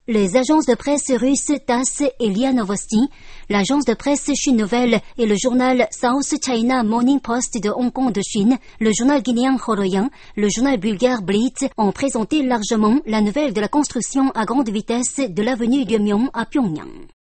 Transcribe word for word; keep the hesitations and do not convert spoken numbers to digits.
Les agences de presse russes TASS et Ria Novosti, l'agence de presse Chine Nouvelle et le journal South China Morning Post de Hong Kong de Chine, le journal guinéen Horoyan, le journal bulgare Blitz ont présenté largement la nouvelle de la construction à grande vitesse de l'avenue Gyeomyong à Pyongyang.